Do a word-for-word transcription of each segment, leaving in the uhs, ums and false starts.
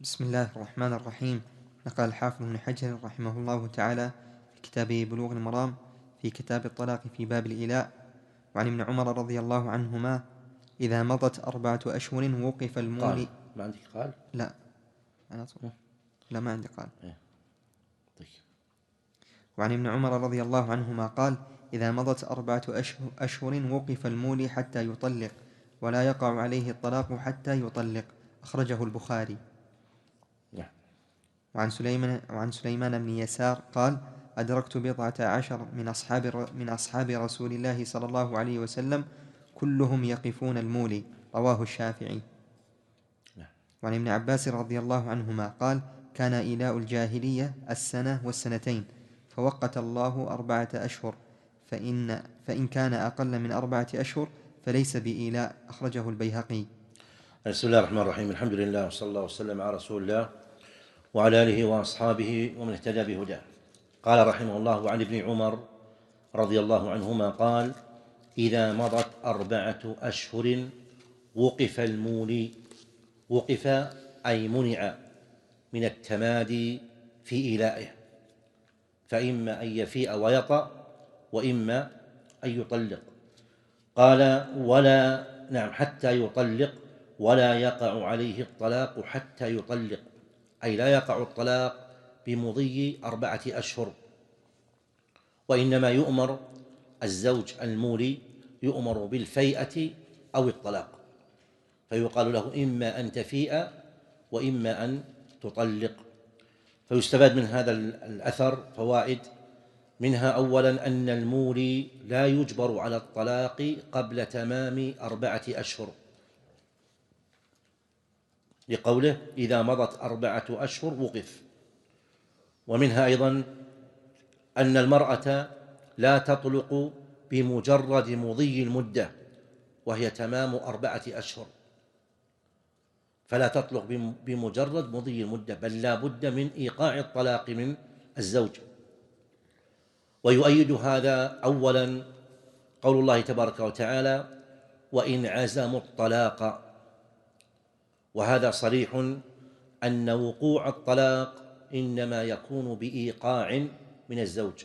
بسم الله الرحمن الرحيم. نقل الحافظ ابن حجر رحمه الله تعالى في كتابه بلوغ المرام في كتاب الطلاق في باب الإيلاء: وعن ابن عمر رضي الله عنهما: إذا مضت أربعة أشهر وقف المولي. قال ما عندك قال؟ لا أنا أصبر. لا ما عندي قال. إيه. طيب. وعن ابن عمر رضي الله عنهما قال: إذا مضت أربعة أشهر, أشهر وقف المولي حتى يطلق، ولا يقع عليه الطلاق حتى يطلق. أخرجه البخاري. نعم. وعن سليمان, وعن سليمان بن يسار قال: أدركت بضعة عشر من أصحاب, من أصحاب رسول الله صلى الله عليه وسلم كلهم يقفون المولي. رواه الشافعي. نعم. وعن ابن عباس رضي الله عنهما قال: كان إيلاء الجاهلية السنة والسنتين، فوقت الله أربعة أشهر، فإن, فإن كان أقل من أربعة أشهر فليس بإيلاء. أخرجه البيهقي. بسم الله الرحمن الرحيم. الحمد لله وصلى الله وسلم على رسول الله وعلى آله وأصحابه ومن اهتدى بهداه. قال رحمه الله: وعن ابن عمر رضي الله عنهما قال: إذا مضت أربعة أشهر وقف المولي. وقف أي منع من التمادي في إيلائه، فإما أن يفيء ويطأ وإما أن يطلق. قال: ولا نعم حتى يطلق، ولا يقع عليه الطلاق حتى يطلق، أي لا يقع الطلاق بمضي أربعة أشهر، وإنما يؤمر الزوج المولي يؤمر بالفيئة أو الطلاق، فيقال له إما أن تفيء وإما أن تطلق. فيستفاد من هذا الأثر فوائد، منها أولا أن المولي لا يجبر على الطلاق قبل تمام أربعة أشهر، لقوله: إذا مضت أربعة أشهر وقف. ومنها أيضا أن المرأة لا تطلق بمجرد مضي المدة وهي تمام أربعة أشهر، فلا تطلق بمجرد مضي المدة، بل لا بد من إيقاع الطلاق من الزوج. ويؤيد هذا أولا قول الله تبارك وتعالى: وإن عزموا الطلاق، وهذا صريح أن وقوع الطلاق إنما يكون بإيقاع من الزوج.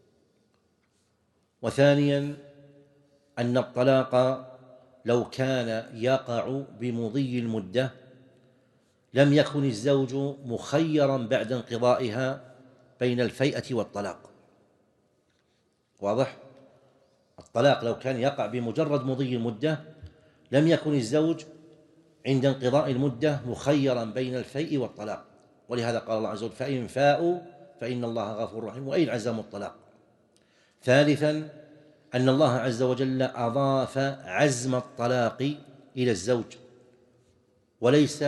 وثانيا أن الطلاق لو كان يقع بمضي المدة لم يكن الزوج مخيرا بعد انقضائها بين الفيئة والطلاق. واضح؟ الطلاق لو كان يقع بمجرد مضي المدة لم يكن الزوج عند انقضاء المدة مخيرا بين الفيء والطلاق، ولهذا قال الله عز وجل: فإن فاءوا فإن الله غفور رحيم وإن عزموا الطلاق. ثالثا أن الله عز وجل أضاف عزم الطلاق إلى الزوج وليس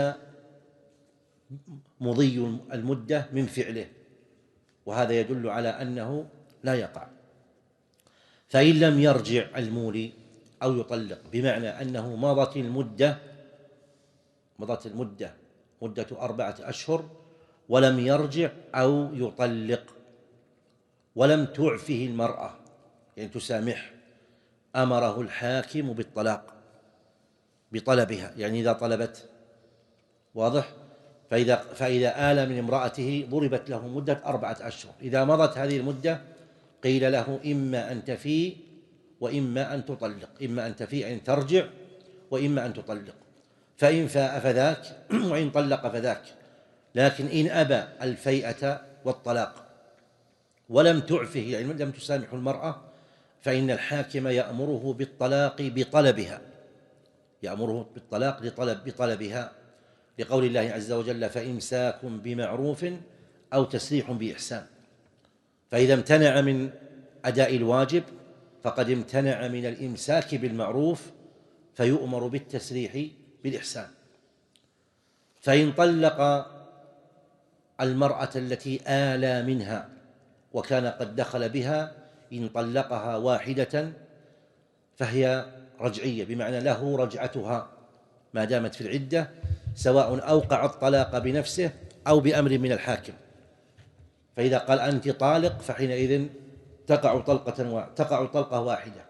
مضي المدة من فعله، وهذا يدل على أنه لا يقع. فإن لم يرجع المولي أو يطلق، بمعنى أنه مضت المدة مضت المدة مدة أربعة أشهر ولم يرجع أو يطلق ولم تعفه المرأة، يعني تسامح، أمره الحاكم بالطلاق بطلبها، يعني إذا طلبت. واضح؟ فإذا, فإذا آل من امرأته ضربت له مدة أربعة أشهر، إذا مضت هذه المدة قيل له: إما أن تفيء وإما أن تطلق، إما أن تفيء أن ترجع وإما أن تطلق، فإن فاء فذاك وإن طلق فذاك. لكن إن أبى الفيئة والطلاق ولم تعفه، يعني لم تسامح المرأة، فإن الحاكم يأمره بالطلاق بطلبها، يأمره بالطلاق لطلب بطلبها، لقول الله عز وجل: فإمساك بمعروف أو تسريح بإحسان. فإذا امتنع من أداء الواجب فقد امتنع من الإمساك بالمعروف، فيؤمر بالتسريح بالإحسان. فإن طلق المرأة التي آلى منها وكان قد دخل بها، إن طلقها واحدة فهي رجعية، بمعنى له رجعتها ما دامت في العدة، سواء أوقع الطلاق بنفسه أو بأمر من الحاكم. فإذا قال: أنت طالق، فحينئذ تقع طلقة تقع طلقة واحدة.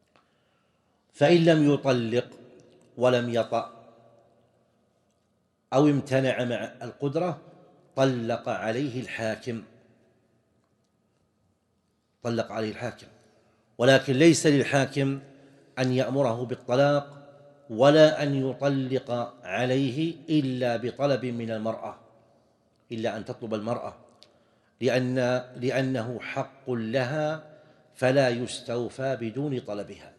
فإن لم يطلق ولم يطأ أو امتنع مع القدرة طلق عليه الحاكم طلق عليه الحاكم ولكن ليس للحاكم أن يأمره بالطلاق ولا أن يطلق عليه إلا بطلب من المرأة إلا أن تطلب المرأة لأن لأنه حق لها فلا يستوفى بدون طلبها.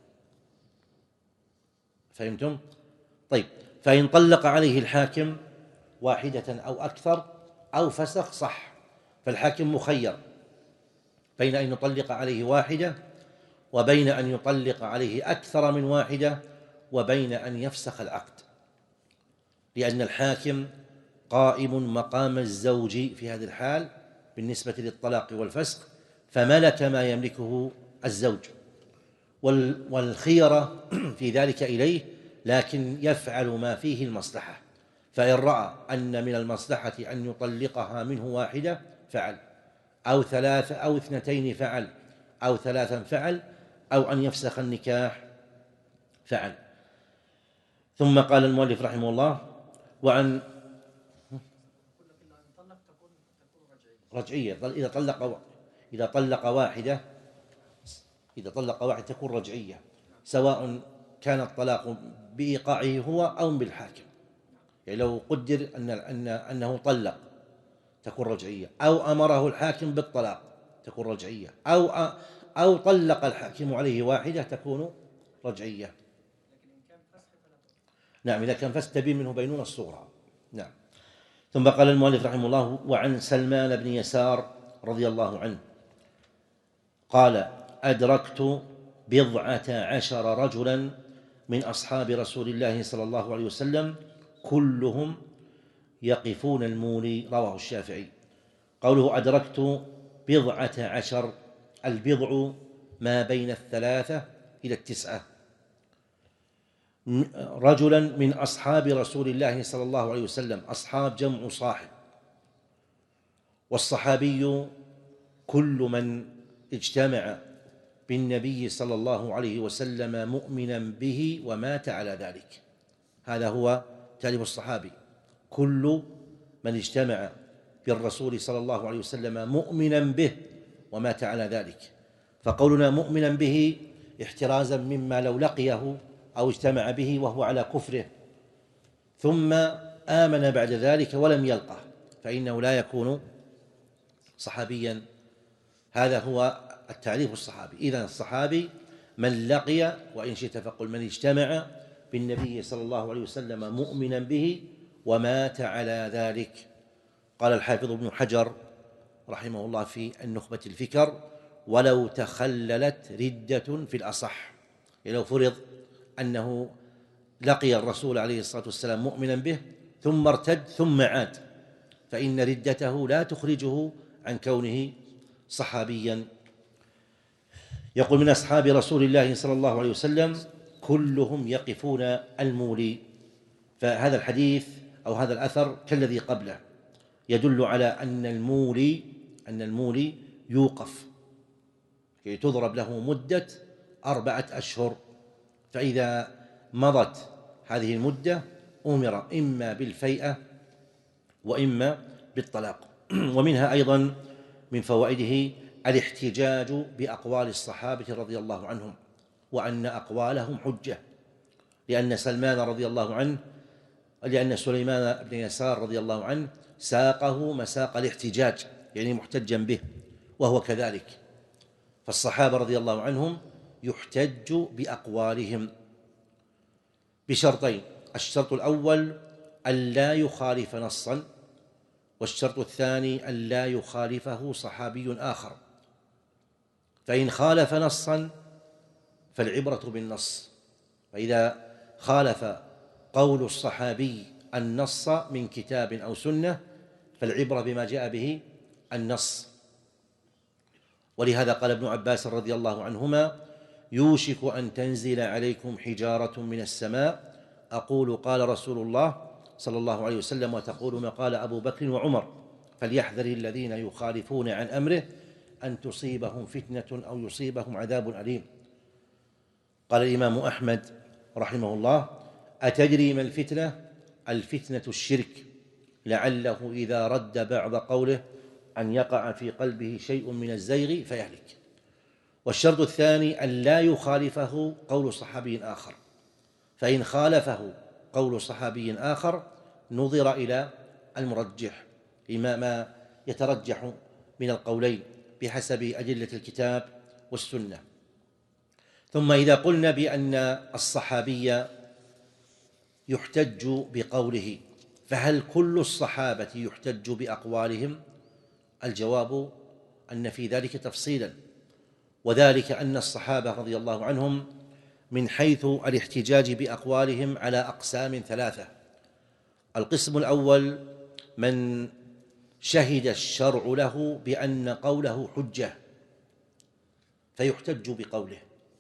فهمتم؟ طيب، فإن طلق عليه الحاكم واحدة أو أكثر أو فسخ صح، فالحاكم مخير بين أن يطلق عليه واحدة وبين أن يطلق عليه أكثر من واحدة وبين أن يفسخ العقد، لأن الحاكم قائم مقام الزوج في هذه الحال بالنسبة للطلاق والفسخ، فملك ما يملكه الزوج، والخيرة في ذلك إليه، لكن يفعل ما فيه المصلحة. فإن رأى أن من المصلحة أن يطلقها منه واحدة فعل، أو ثلاثة أو اثنتين فعل، أو ثلاثا فعل، أو أن يفسخ النكاح فعل. ثم قال المؤلف رحمه الله: وعن رجعية إذا طلق إذا طلق واحدة إذا طلق واحدة تكون رجعية، سواء كان الطلاق بإيقاعه هو أو بالحاكم. يعني لو قدر أن أن أنه طلق تكون رجعية، أو أمره الحاكم بالطلاق تكون رجعية، أو أو طلق الحاكم عليه واحدة تكون رجعية. نعم، إذا كان فسخ تبين منه بينونة الصغرى. نعم. ثم قال المؤلف رحمه الله: وعن سلمان بن يسار رضي الله عنه قال: أدركت بضعة عشر رجلا من أصحاب رسول الله صلى الله عليه وسلم كلهم يقفون المولي. رواه الشافعي. قوله أدركت بضعة عشر، البضع ما بين الثلاثة إلى التسعة، رجلا من أصحاب رسول الله صلى الله عليه وسلم. أصحاب جمع صاحب، والصحابي كل من اجتمع بالنبي صلى الله عليه وسلم مؤمنا به ومات على ذلك، هذا هو تعريف الصحابي: كل من اجتمع بالرسول صلى الله عليه وسلم مؤمنا به ومات على ذلك. فقولنا مؤمنا به احترازا مما لو لقيه أو اجتمع به وهو على كفره ثم آمن بعد ذلك ولم يلقه، فإنه لا يكون صحابيا. هذا هو التعريف الصحابي. إذن الصحابي من لقي، وإن شئت فقل من اجتمع بالنبي صلى الله عليه وسلم مؤمنا به ومات على ذلك. قال الحافظ ابن حجر رحمه الله في النخبة الفكر: ولو تخللت ردة في الأصح، يعني لو فرض أنه لقي الرسول عليه الصلاة والسلام مؤمنا به ثم ارتد ثم عاد، فإن ردته لا تخرجه عن كونه صحابيا. يقول: من أصحاب رسول الله صلى الله عليه وسلم كلهم يقفون المولي. فهذا الحديث أو هذا الأثر كالذي قبله يدل على أن المولي أن المولي يوقف، كي تضرب له مدة أربعة أشهر، فإذا مضت هذه المدة أمر إما بالفيئة وإما بالطلاق. ومنها أيضا من فوائده الاحتجاج بأقوال الصحابة رضي الله عنهم، وأن أقوالهم حجة، لأن سلمان رضي الله عنه لأن سليمان بن يسار رضي الله عنه ساقه مساق الاحتجاج، يعني محتجا به، وهو كذلك. فالصحابة رضي الله عنهم يحتج بأقوالهم بشرطين: الشرط الأول أن لا يخالف نصا، والشرط الثاني أن لا يخالفه صحابي آخر. فإن خالف نصا فالعبرة بالنص، فإذا خالف قول الصحابي النص من كتاب أو سنة فالعبرة بما جاء به النص. ولهذا قال ابن عباس رضي الله عنهما: يوشك أن تنزل عليكم حجارة من السماء أقول قال رسول الله صلى الله عليه وسلم وتقول ما قال أبو بكر وعمر فليحذر الذين يخالفون عن أمره أن تصيبهم فتنة أو يصيبهم عذاب أليم. قال الإمام أحمد رحمه الله: أتدري ما الفتنة؟ الفتنة الشرك لعله إذا رد بعض قوله أن يقع في قلبه شيء من الزيغ فيهلك. والشرط الثاني أن لا يخالفه قول صحابي آخر، فإن خالفه قول صحابي آخر نظر إلى المرجح لما ما يترجح من القولين بحسب أدلة الكتاب والسنة. ثم إذا قلنا بأن الصحابي يحتج بقوله، فهل كل الصحابة يحتج بأقوالهم؟ الجواب أن في ذلك تفصيلا، وذلك أن الصحابة رضي الله عنهم من حيث الاحتجاج بأقوالهم على أقسام ثلاثة. القسم الأول من شهد الشرع له بأن قوله حجة فيحتج بقوله،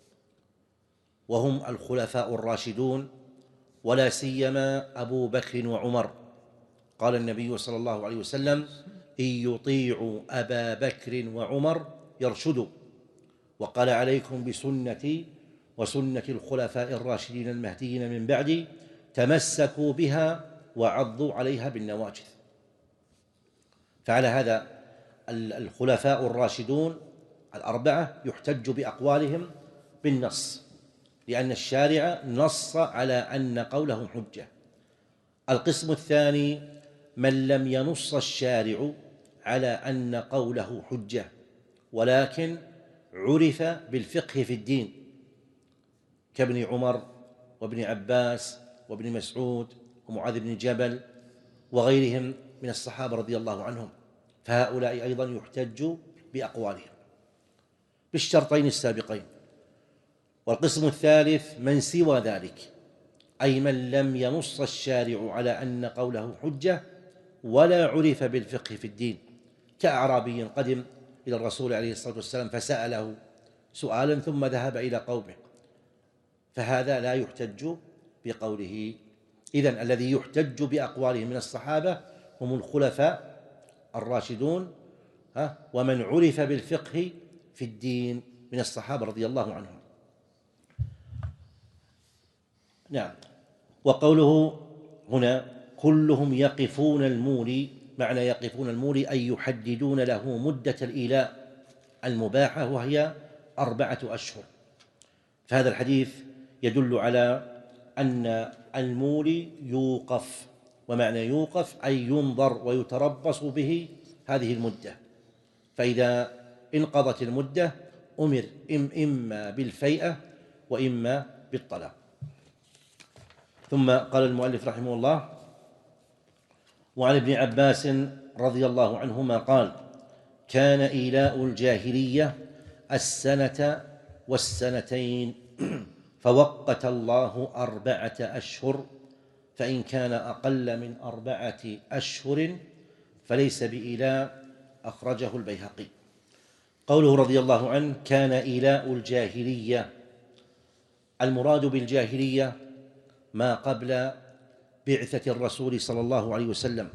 وهم الخلفاء الراشدون ولا سيما أبو بكر وعمر. قال النبي صلى الله عليه وسلم: إن يطيعوا أبا بكر وعمر يرشدوا. وقال: عليكم بسنتي وسنة الخلفاء الراشدين المهديين من بعدي، تمسكوا بها وعضوا عليها بالنواجذ. فعلى هذا الخلفاء الراشدون الأربعة يحتج بأقوالهم بالنص، لأن الشارع نص على أن قولهم حجة. القسم الثاني من لم ينص الشارع على أن قوله حجة، ولكن عرف بالفقه في الدين، كابن عمر وابن عباس وابن مسعود ومعاذ بن جبل وغيرهم من الصحابة رضي الله عنهم، فهؤلاء أيضا يحتج بأقوالهم بالشرطين السابقين. والقسم الثالث من سوى ذلك، أي من لم ينص الشارع على أن قوله حجة ولا عرف بالفقه في الدين، كأعرابي قدم إلى الرسول عليه الصلاة والسلام فسأله سؤالا ثم ذهب إلى قومه، فهذا لا يحتج بقوله. إذن الذي يحتج بأقوالهم من الصحابة هم الخلفاء الراشدون ومن عرف بالفقه في الدين من الصحابة رضي الله عنهم. نعم. وقوله هنا كلهم يقفون المولي، معنى يقفون المولي أي يحددون له مدة الإيلاء المباحة وهي أربعة أشهر. فهذا الحديث يدل على أن المولي يوقف، ومعنى يوقف أي ينظر ويتربص به هذه المدة، فإذا انقضت المدة أمر إما بالفيئة وإما بالطلاق. ثم قال المؤلف رحمه الله: وعن ابن عباس رضي الله عنهما قال: كان إيلاء الجاهلية السنة والسنتين، فوقت الله أربعة أشهر، فإن كان أقل من أربعة أشهر فليس بإيلاء. أخرجه البيهقي. قوله رضي الله عنه كان إيلاء الجاهلية، المراد بالجاهلية ما قبل بعثة الرسول صلى الله عليه وسلم،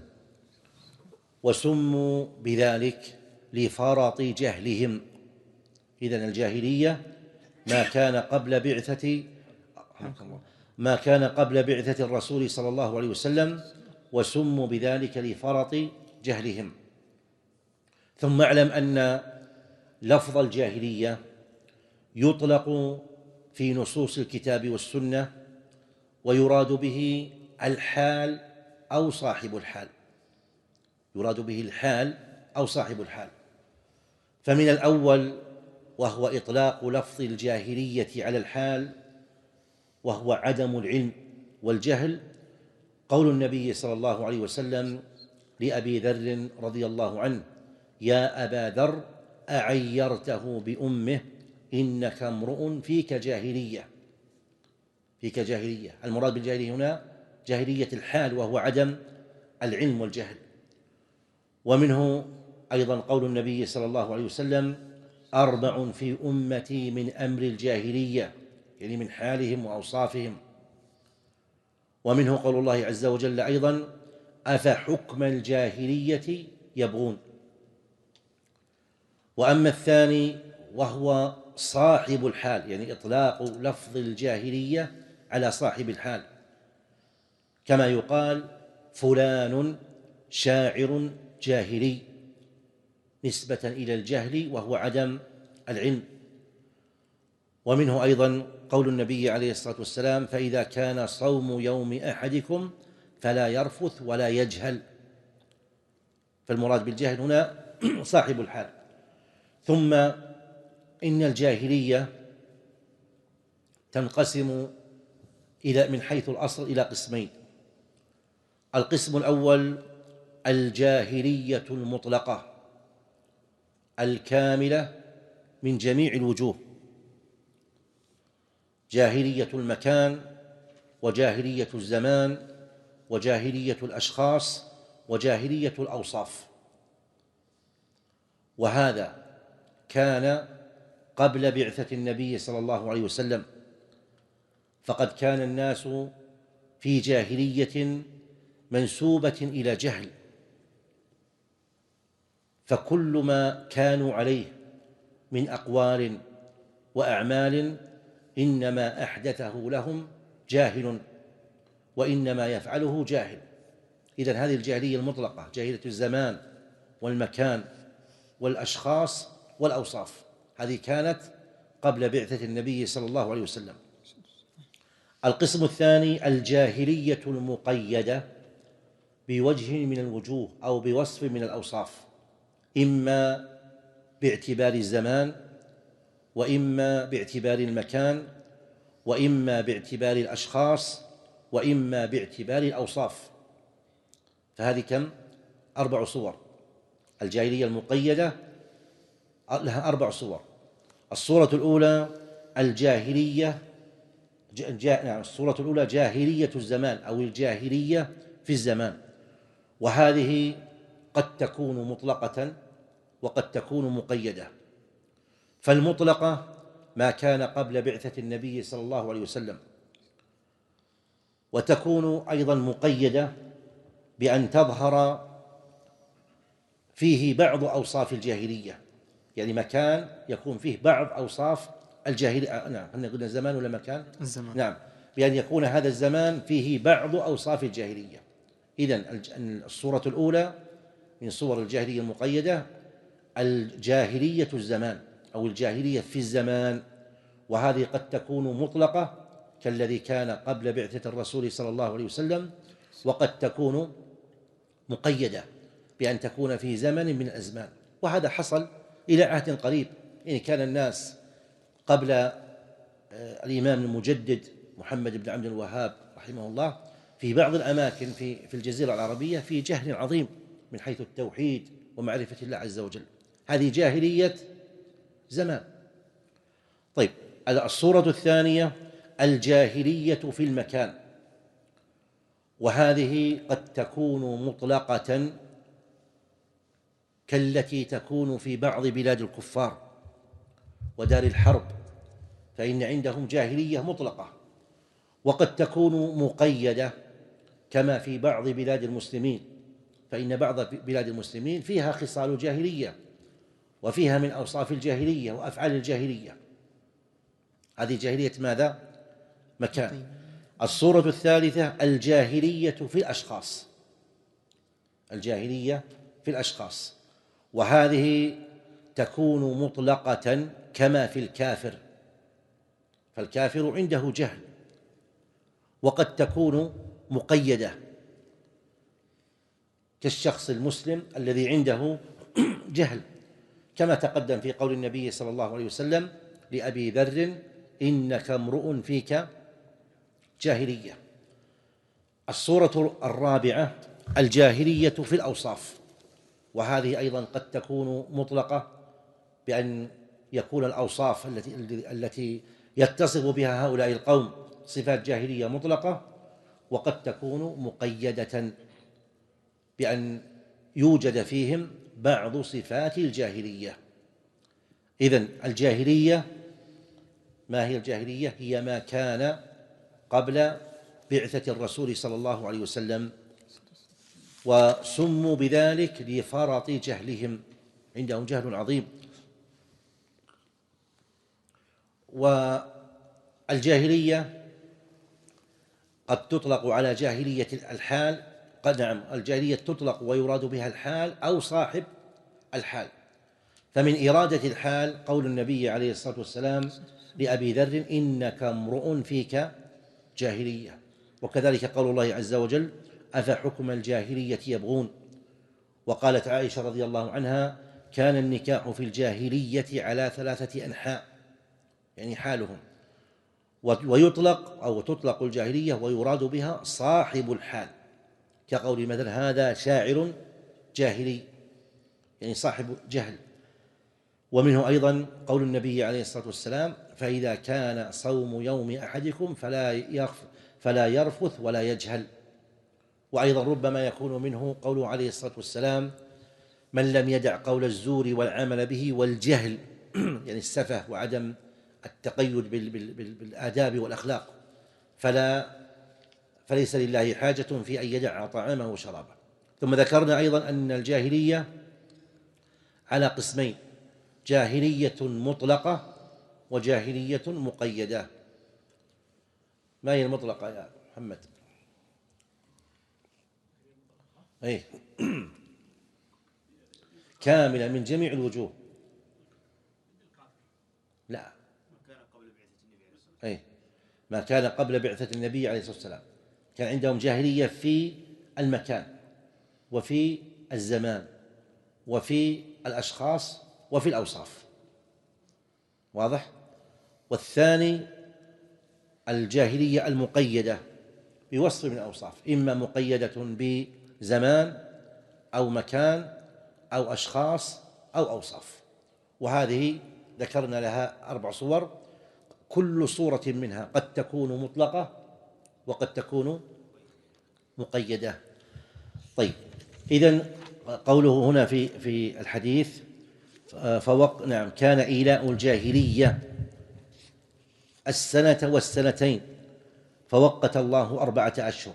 وسموا بذلك لفرط جهلهم. إذن الجاهلية ما كان قبل بعثة ما كان قبل بعثة الرسول صلى الله عليه وسلم، وسموا بذلك لفرط جهلهم. ثم اعلم أن لفظ الجاهلية يطلق في نصوص الكتاب والسنة، ويراد به الحال أو صاحب الحال، يراد به الحال أو صاحب الحال. فمن الأول وهو إطلاق لفظ الجاهلية على الحال، وهو عدم العلم والجهل، قول النبي صلى الله عليه وسلم لأبي ذر رضي الله عنه: يا أبا ذر أعيرته بأمه إنك امرؤ فيك جاهلية. فيك جاهلية، المراد بالجاهلية هنا جاهلية الحال وهو عدم العلم والجهل. ومنه أيضا قول النبي صلى الله عليه وسلم: أربع في أمتي من أمر الجاهلية، يعني من حالهم وأوصافهم. ومنه قول الله عز وجل أيضا: أفحكم الجاهلية يبغون. وأما الثاني وهو صاحب الحال، يعني إطلاق لفظ الجاهلية على صاحب الحال، كما يقال فلان شاعر جاهلي، نسبة إلى الجهل وهو عدم العلم. ومنه أيضا قول النبي عليه الصلاة والسلام: فإذا كان صوم يوم أحدكم فلا يرفث ولا يجهل. فالمراد بالجهل هنا صاحب الحال. ثم إن الجاهلية تنقسم إلى من حيث الأصل إلى قسمين: القسم الأول الجاهلية المطلقة الكاملة من جميع الوجوه، جاهلية المكان وجاهلية الزمان وجاهلية الأشخاص وجاهلية الأوصاف. وهذا كان قبل بعثة النبي صلى الله عليه وسلم، فقد كان الناس في جاهلية منسوبة إلى جهل، فكل ما كانوا عليه من أقوال وأعمال إنما أحدثه لهم جاهل، وإنما يفعله جاهل. إذن هذه الجاهلية المطلقة جاهلية الزمان والمكان والأشخاص والأوصاف، هذه كانت قبل بعثة النبي صلى الله عليه وسلم. القسم الثاني الجاهلية المقيدة بوجه من الوجوه أو بوصف من الأوصاف، إما باعتبار الزمان وإما باعتبار المكان وإما باعتبار الأشخاص وإما باعتبار الأوصاف. فهذه كم؟ أربع صور. الجاهلية المقيدة لها أربع صور. الصورة الأولى الجاهلية جا... نعم الصورة الأولى جاهلية الزمان أو الجاهلية في الزمان، وهذه قد تكون مطلقة وقد تكون مقيدة. فالمطلقة ما كان قبل بعثة النبي صلى الله عليه وسلم، وتكون أيضا مقيدة بأن تظهر فيه بعض أوصاف الجاهلية، يعني مكان يكون فيه بعض أوصاف الجاهلية. نعم، هل قلنا الزمان ولا مكان؟ الزمان. نعم، بأن يكون هذا الزمان فيه بعض أوصاف الجاهلية. إذن الصورة الأولى من صور الجاهلية المقيدة الجاهلية الزمان أو الجاهلية في الزمان، وهذه قد تكون مطلقة كالذي كان قبل بعثة الرسول صلى الله عليه وسلم، وقد تكون مقيدة بأن تكون في زمن من الأزمان. وهذا حصل إلى عهد قريب، يعني كان الناس قبل الإمام المجدد محمد بن عبد الوهاب رحمه الله في بعض الأماكن في في الجزيرة العربية في جهل عظيم من حيث التوحيد ومعرفة الله عز وجل. هذه جاهلية زمان. طيب، الصورة الثانية الجاهلية في المكان، وهذه قد تكون مطلقة كالتي تكون في بعض بلاد الكفار ودار الحرب، فإن عندهم جاهلية مطلقة، وقد تكون مقيدة كما في بعض بلاد المسلمين، فإن بعض بلاد المسلمين فيها خصال جاهلية وفيها من أوصاف الجاهلية وأفعال الجاهلية. هذه جاهلية ماذا؟ مكان. الصورة الثالثة الجاهلية في الأشخاص، الجاهلية في الأشخاص، وهذه تكون مطلقة كما في الكافر، فالكافر عنده جهل، وقد تكون مقيدة كالشخص المسلم الذي عنده جهل، كما تقدم في قول النبي صلى الله عليه وسلم لأبي ذر: إنك امرؤ فيك جاهلية. الصورة الرابعة الجاهلية في الأوصاف، وهذه أيضا قد تكون مطلقة بأن يكون الأوصاف التي التي يتصف بها هؤلاء القوم صفات جاهلية مطلقة، وقد تكون مقيدة بأن يوجد فيهم بعض صفات الجاهلية. إذن الجاهلية، ما هي الجاهلية؟ هي ما كان قبل بعثة الرسول صلى الله عليه وسلم، وسموا بذلك لفرط جهلهم، عندهم جهل عظيم. والجاهلية قد تطلق على جاهلية الحال، قد نعم الجاهلية تطلق ويراد بها الحال أو صاحب الحال. فمن إرادة الحال قول النبي عليه الصلاة والسلام لأبي ذر: إنك امرؤ فيك جاهلية. وكذلك قول الله عز وجل: أفحكم الجاهلية يبغون. وقالت عائشة رضي الله عنها: كان النكاح في الجاهلية على ثلاثة أنحاء، يعني حالهم. ويطلق أو تطلق الجاهلية ويراد بها صاحب الحال، كقول مثلا: هذا شاعر جاهلي، يعني صاحب جهل. ومنه أيضا قول النبي عليه الصلاة والسلام: فإذا كان صوم يوم أحدكم فلا يرفث فلا يرفث ولا يجهل. وأيضا ربما يكون منه قوله عليه الصلاة والسلام: من لم يدع قول الزور والعمل به والجهل يعني السفه وعدم التقيد بالآداب والأخلاق، فلا فليس لله حاجة في أن يدع طعامه وشرابه. ثم ذكرنا أيضا أن الجاهلية على قسمين: جاهلية مطلقة وجاهلية مقيدة. ما هي المطلقة يا محمد؟ أي كاملة من جميع الوجوه. لا، أي ما كان قبل بعثة النبي عليه الصلاة والسلام. كان عندهم جاهلية في المكان وفي الزمان وفي الأشخاص وفي الأوصاف، واضح؟ والثاني الجاهلية المقيدة بوصف من الأوصاف، إما مقيدة بزمان أو مكان أو أشخاص أو أوصاف. وهذه ذكرنا لها أربع صور، كل صورة منها قد تكون مطلقة وقد تكون مقيدة. طيب، إذن قوله هنا في في الحديث فوق نعم كان إيلاء الجاهلية السنة والسنتين فوقت الله أربعة أشهر.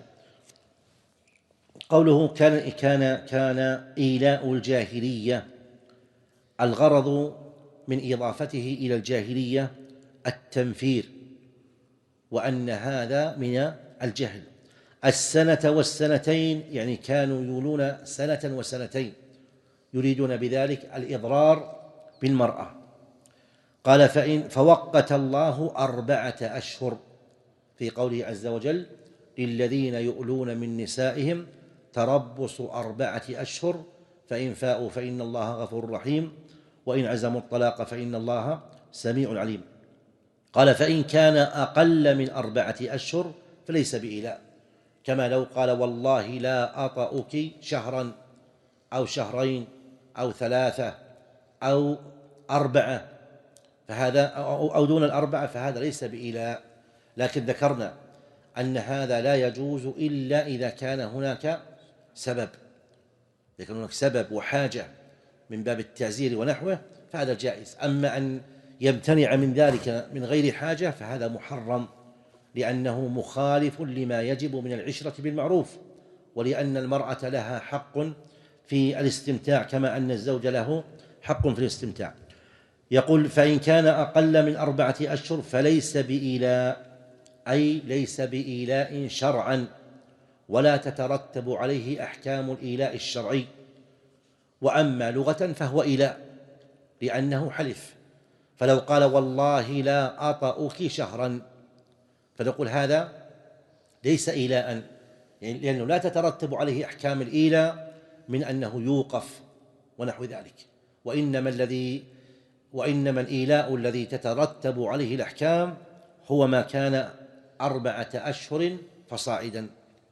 قوله كان كان كان إيلاء الجاهلية، الغرض من إضافته إلى الجاهلية التنفير، وأن هذا من الجهل. السنة والسنتين يعني كانوا يولون سنة وسنتين، يريدون بذلك الإضرار بالمرأة. قال فإن فوقت الله أربعة أشهر في قوله عز وجل: للذين يؤلون من نسائهم تربص أربعة أشهر فإن فاءوا فإن الله غفور رحيم وإن عزموا الطلاق فإن الله سميع عليم. قال فإن كان أقل من أربعة أشهر فليس بإيلاء، كما لو قال: والله لا أطأك شهرا أو شهرين أو ثلاثة أو أربعة، فهذا أو دون الأربعة فهذا ليس بإيلاء. لكن ذكرنا أن هذا لا يجوز إلا إذا كان هناك سبب، إذا كان هناك سبب وحاجة من باب التعزير ونحوه فهذا جائز. أما أن يمتنع من ذلك من غير حاجة فهذا محرم، لأنه مخالف لما يجب من العشرة بالمعروف، ولأن المرأة لها حق في الاستمتاع كما أن الزوج له حق في الاستمتاع. يقول: فإن كان أقل من أربعة أشهر فليس بإيلاء، أي ليس بإيلاء شرعا، ولا تترتب عليه أحكام الإيلاء الشرعي. وأما لغة فهو إيلاء لأنه حلف، فلو قال: والله لا أطأك شهرا، فنقول هذا ليس إيلاء، يعني لأنه لا تترتب عليه أحكام الإيلاء من أنه يوقف ونحو ذلك. وإنما الذي وإنما الإيلاء الذي تترتب عليه الأحكام هو ما كان أربعة أشهر فصاعدا.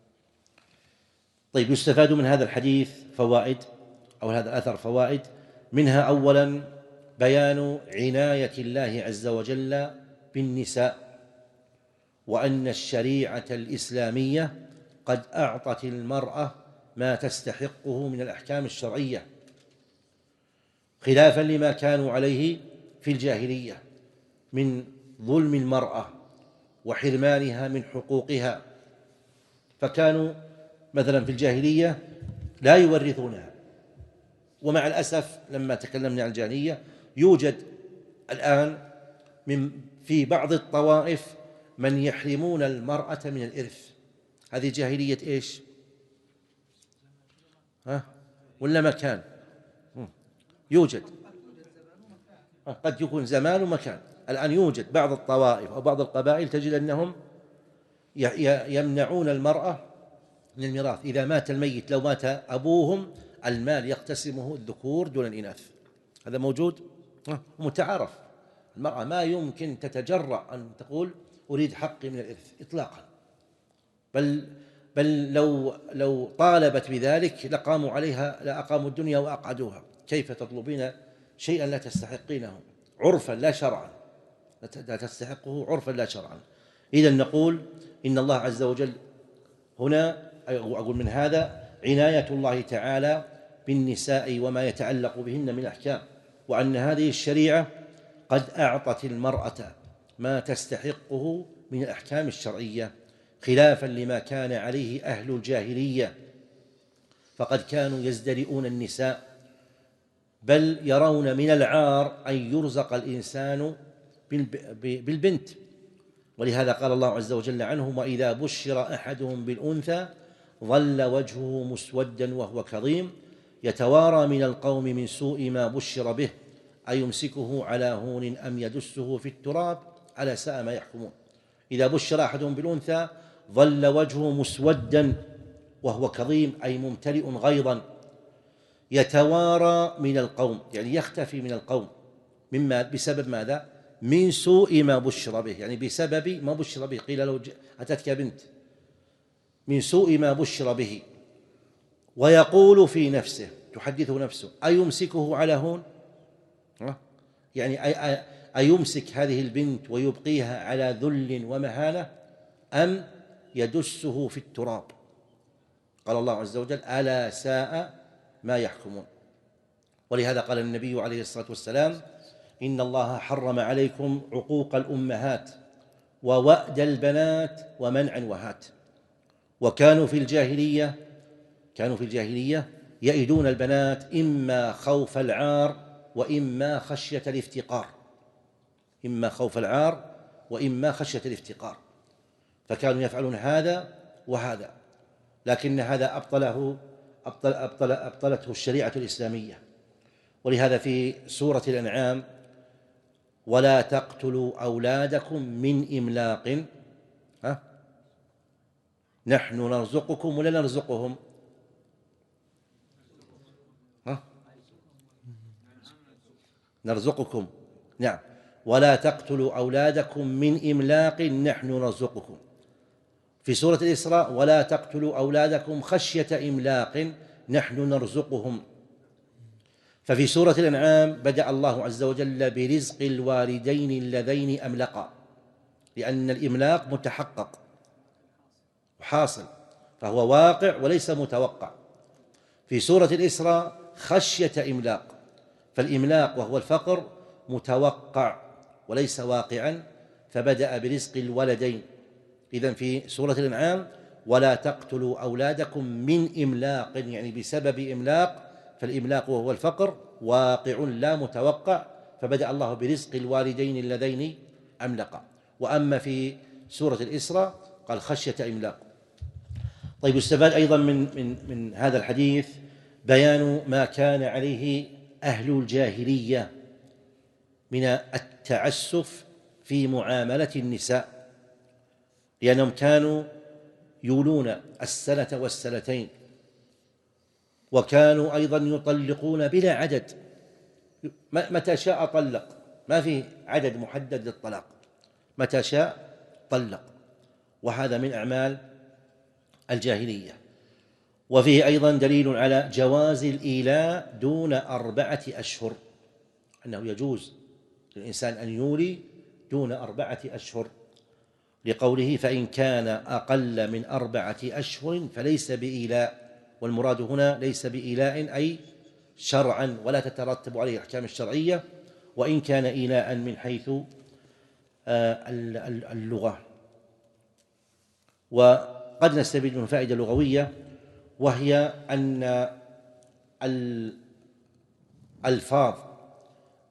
طيب، يستفاد من هذا الحديث فوائد، أو هذا الأثر فوائد. منها أولا بيان عناية الله عز وجل بالنساء، وأن الشريعة الإسلامية قد أعطت المرأة ما تستحقه من الأحكام الشرعية، خلافا لما كانوا عليه في الجاهلية من ظلم المرأة وحرمانها من حقوقها. فكانوا مثلا في الجاهلية لا يورثونها، ومع الأسف لما تكلمنا عن الجاهلية يوجد الآن من في بعض الطوائف من يحرمون المرأة من الإرث هذه جاهلية إيش؟ ها؟ ولا مكان؟ يوجد، قد يكون زمان ومكان. الآن يوجد بعض الطوائف أو بعض القبائل تجد أنهم يمنعون المرأة من الميراث. إذا مات الميت، لو مات أبوهم، المال يقتسمه الذكور دون الإناث. هذا موجود ومتعارف. المرأة ما يمكن تتجرأ أن تقول أريد حقي من الإرث إطلاقا، بل بل لو لو طالبت بذلك لقاموا عليها، لأقاموا الدنيا وأقعدوها. كيف تطلبين شيئا لا تستحقينه عرفا لا شرعا، لا تستحقه عرفا لا شرعا؟ إذن نقول إن الله عز وجل هنا، أقول من هذا عناية الله تعالى بالنساء وما يتعلق بهن من أحكام، وأن هذه الشريعة قد أعطت المرأة ما تستحقه من الأحكام الشرعية، خلافا لما كان عليه أهل الجاهلية، فقد كانوا يزدرئون النساء، بل يرون من العار أن يرزق الإنسان بالبنت. ولهذا قال الله عز وجل عنهم: وإذا بشر أحدهم بالأنثى ظل وجهه مسودا وهو كظيم يتوارى من القوم من سوء ما بشر به أيمسكه على هون أم يدسه في التراب ألا ساء ما يحكمون. إذا بشر أحدهم بالأنثى ظل وجهه مسودا وهو كظيم، أي ممتلئ غيظا، يتوارى من القوم، يعني يختفي من القوم. مما بسبب ماذا؟ من سوء ما بشر به، يعني بسبب ما بشر به. قيل لو أتتك بنت، من سوء ما بشر به. ويقول في نفسه، تحدثه نفسه: أيمسكه على هون؟ يعني أيمسك هذه البنت ويبقيها على ذل ومهانة، أم يدسه في التراب؟ قال الله عز وجل: ألا ساء ما يحكمون. ولهذا قال النبي عليه الصلاة والسلام: إن الله حرم عليكم عقوق الأمهات ووأد البنات ومنع وهات. وكانوا في الجاهلية كانوا في الجاهلية يئدون البنات إما خوف العار وإما خشية الافتقار، إما خوف العار وإما خشية الافتقار، فكانوا يفعلون هذا وهذا. لكن هذا أبطله أبطل أبطل أبطلته الشريعة الإسلامية. ولهذا في سورة الأنعام: ولا تقتلوا أولادكم من إملاق، ها؟ نحن نرزقكم ولا نرزقهم؟ ها؟ نرزقكم، نعم. ولا تقتلوا أولادكم من إملاق نحن نرزقكم. في سورة الإسراء: ولا تقتلوا أولادكم خشية إملاق نحن نرزقهم. ففي سورة الأنعام بدأ الله عز وجل برزق الوالدين اللذين أملقا، لأن الإملاق متحقق وحاصل، فهو واقع وليس متوقع. في سورة الإسراء: خشية إملاق، فالإملاق وهو الفقر متوقع وليس واقعا، فبدأ برزق الولدين. إذن في سورة الأنعام: ولا تقتلوا أولادكم من إملاق، يعني بسبب إملاق، فالإملاق وهو الفقر واقع لا متوقع، فبدأ الله برزق الوالدين اللذين أملقا. وأما في سورة الإسراء قال خشية إملاق. طيب، يستفاد أيضا من, من, من هذا الحديث بيان ما كان عليه أهل الجاهلية من التعسف في معاملة النساء، لأنهم كانوا يولون السنة والسنتين، وكانوا أيضا يطلقون بلا عدد، متى شاء طلق، ما في عدد محدد للطلاق، متى شاء طلق. وهذا من أعمال الجاهلية. وفيه أيضا دليل على جواز الإيلاء دون أربعة أشهر، أنه يجوز للإنسان أن يولي دون أربعة أشهر، لقوله: فإن كان أقل من أربعة أشهر فليس بإيلاء. والمراد هنا ليس بإيلاء أي شرعا، ولا تترتب عليه الأحكام الشرعية، وإن كان إيلاء من حيث اللغة. وقد نستفيد من فائدة لغوية، وهي أن الألفاظ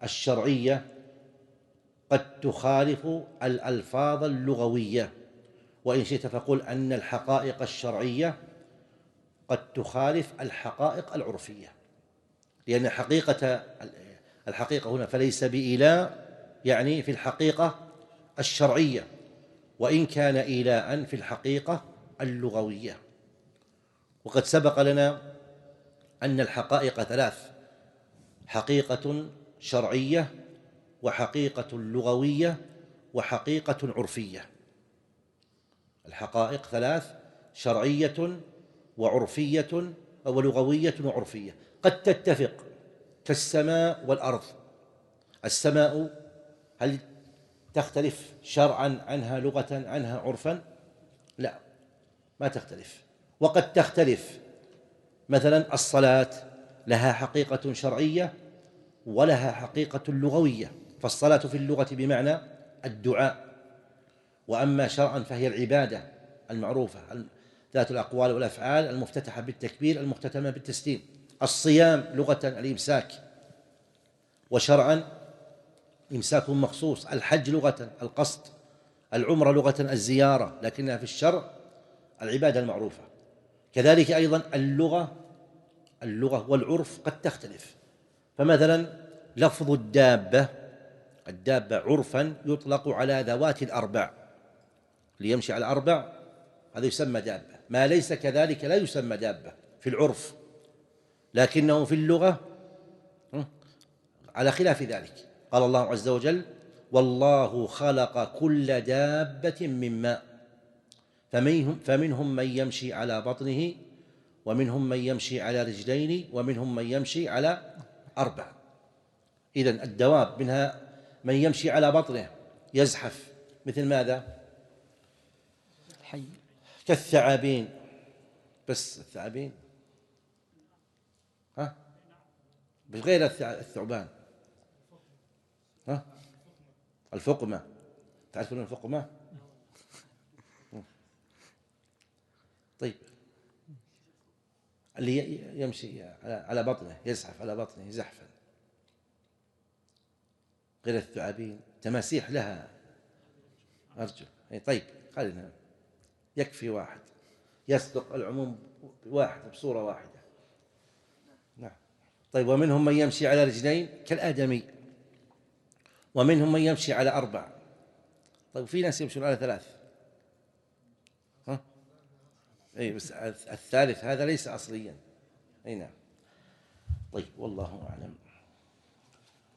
الشرعية قد تخالف الألفاظ اللغوية، وإن شئت فقل أن الحقائق الشرعية قد تخالف الحقائق العرفية، لأن حقيقة الحقيقة هنا فليس بإيلاء يعني في الحقيقة الشرعية، وإن كان إيلاء في الحقيقة اللغوية. وقد سبق لنا أن الحقائق ثلاث: حقيقة شرعية، وحقيقة لغوية، وحقيقة عرفية. الحقائق ثلاث: شرعية وعرفية ولغوية وعرفية، قد تتفق كالسماء والأرض. السماء هل تختلف شرعا عنها لغة عنها عرفا؟ لا، ما تختلف. وقد تختلف، مثلا الصلاة لها حقيقة شرعية ولها حقيقة لغوية، فالصلاة في اللغة بمعنى الدعاء، وأما شرعا فهي العبادة المعروفة ذات الأقوال والأفعال المفتتحة بالتكبير المختتمة بالتسليم. الصيام لغة الإمساك، وشرعا إمساك مخصوص. الحج لغة القصد، العمرة لغة الزيارة، لكنها في الشرع العبادة المعروفة. كذلك أيضا اللغة اللغة والعرف قد تختلف. فمثلا لفظ الدابة الدابة عرفا يطلق على ذوات الأربع، ليمشي على أربع هذا يسمى دابة. ما ليس كذلك لا يسمى دابة في العرف، لكنه في اللغة على خلاف ذلك. قال الله عز وجل: والله خلق كل دابة من ماء فمنهم, فمنهم من يمشي على بطنه ومنهم من يمشي على رجلين ومنهم من يمشي على أربع. إذن الدواب منها من يمشي على بطنه يزحف، مثل ماذا؟ الحي، كالثعابين. بس الثعابين ها بغير الثعبان. ها الفقمة، تعرفون الفقمة؟ طيب، اللي يمشي على بطنه يزحف على بطنه زحفا. غير الثعابين تماسيح لها أرجل. طيب خلينا يكفي واحد يصدق العموم واحد بصورة واحدة. نعم. طيب، ومنهم من يمشي على رجلين كالآدمي، ومنهم من يمشي على أربع. طيب، في ناس يمشون على ثلاث. ها؟ أي بس الثالث هذا ليس أصليا. أي نعم. طيب، والله أعلم.